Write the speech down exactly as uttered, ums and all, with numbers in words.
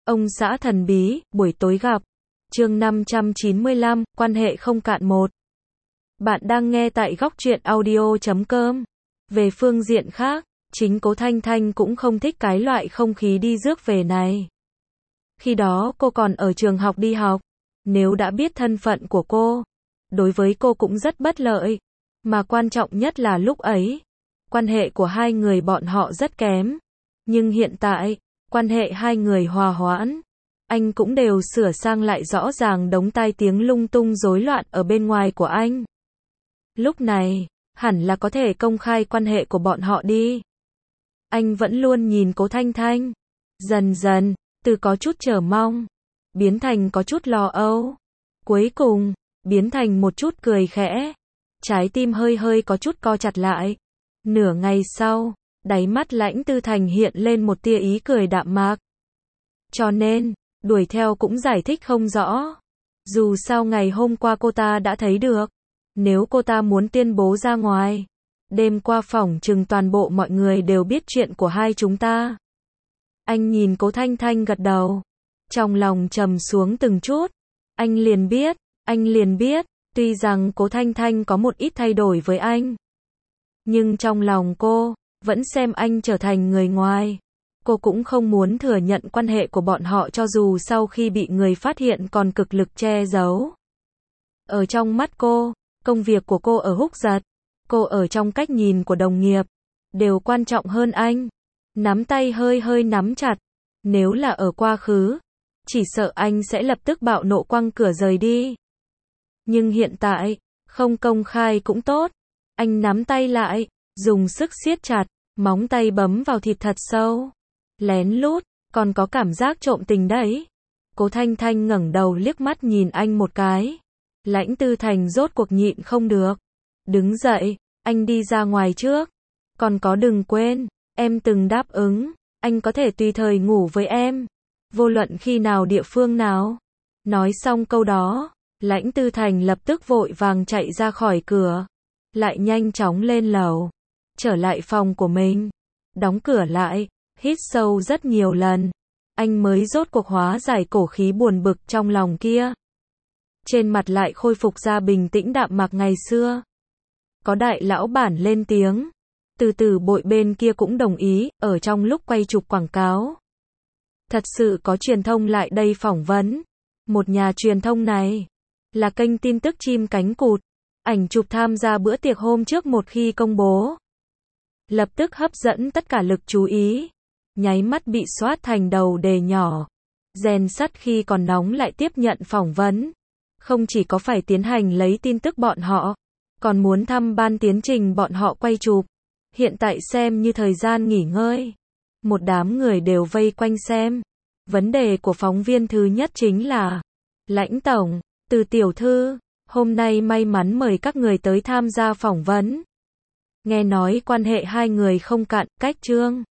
Ông xã thần bí, buổi tối gặp. Chương năm trăm chín mươi lăm, quan hệ không cạn một. Bạn đang nghe tại góc truyện audio chấm com. Về phương diện khác, chính Cố Thanh Thanh cũng không thích cái loại không khí đi rước về này. Khi đó cô còn ở trường học đi học. Nếu đã biết thân phận của cô, đối với cô cũng rất bất lợi. Mà quan trọng nhất là lúc ấy, quan hệ của hai người bọn họ rất kém. Nhưng hiện tại, quan hệ hai người hòa hoãn. Anh cũng đều sửa sang lại rõ ràng đống tai tiếng lung tung rối loạn ở bên ngoài của anh. Lúc này, hẳn là có thể công khai quan hệ của bọn họ đi. Anh vẫn luôn nhìn Cố Thanh Thanh. Dần dần, từ có chút chờ mong, biến thành có chút lo âu. Cuối cùng, biến thành một chút cười khẽ. Trái tim hơi hơi có chút co chặt lại. Nửa ngày sau, đáy mắt Lãnh Tư Thành hiện lên một tia ý cười đạm mạc. Cho nên, đuổi theo cũng giải thích không rõ. Dù sao ngày hôm qua cô ta đã thấy được. Nếu cô ta muốn tuyên bố ra ngoài, đêm qua phỏng chừng toàn bộ mọi người đều biết chuyện của hai chúng ta. Anh nhìn Cố Thanh Thanh gật đầu. Trong lòng trầm xuống từng chút. Anh liền biết, anh liền biết, tuy rằng Cố Thanh Thanh có một ít thay đổi với anh. Nhưng trong lòng cô, vẫn xem anh trở thành người ngoài. Cô cũng không muốn thừa nhận quan hệ của bọn họ cho dù sau khi bị người phát hiện còn cực lực che giấu. Ở trong mắt cô, công việc của cô ở Húc Giật, cô ở trong cách nhìn của đồng nghiệp, đều quan trọng hơn anh. Nắm tay hơi hơi nắm chặt. Nếu là ở quá khứ, chỉ sợ anh sẽ lập tức bạo nộ quăng cửa rời đi. Nhưng hiện tại, không công khai cũng tốt. Anh nắm tay lại, dùng sức siết chặt, móng tay bấm vào thịt thật sâu. Lén lút, còn có cảm giác trộm tình đấy. Cố Thanh Thanh ngẩng đầu liếc mắt nhìn anh một cái. Lãnh Tư Thành rốt cuộc nhịn không được. Đứng dậy, anh đi ra ngoài trước. Còn có đừng quên, em từng đáp ứng, anh có thể tùy thời ngủ với em. Vô luận khi nào địa phương nào. Nói xong câu đó, Lãnh Tư Thành lập tức vội vàng chạy ra khỏi cửa. Lại nhanh chóng lên lầu. Trở lại phòng của mình. Đóng cửa lại, hít sâu rất nhiều lần. Anh mới rốt cuộc hóa giải cổ khí buồn bực trong lòng kia. Trên mặt lại khôi phục ra bình tĩnh đạm mạc ngày xưa. Có đại lão bản lên tiếng. Từ từ bội bên kia cũng đồng ý, ở trong lúc quay chụp quảng cáo. Thật sự có truyền thông lại đây phỏng vấn. Một nhà truyền thông này, là kênh tin tức chim cánh cụt. Ảnh chụp tham gia bữa tiệc hôm trước một khi công bố, lập tức hấp dẫn tất cả lực chú ý. Nháy mắt bị soát thành đầu đề nhỏ. Rèn sắt khi còn nóng lại tiếp nhận phỏng vấn. Không chỉ có phải tiến hành lấy tin tức bọn họ, còn muốn thăm ban tiến trình bọn họ quay chụp. Hiện tại xem như thời gian nghỉ ngơi. Một đám người đều vây quanh xem. Vấn đề của phóng viên thứ nhất chính là: Lãnh tổng, Từ tiểu thư, hôm nay may mắn mời các người tới tham gia phỏng vấn. Nghe nói quan hệ hai người không cạn, cách chương.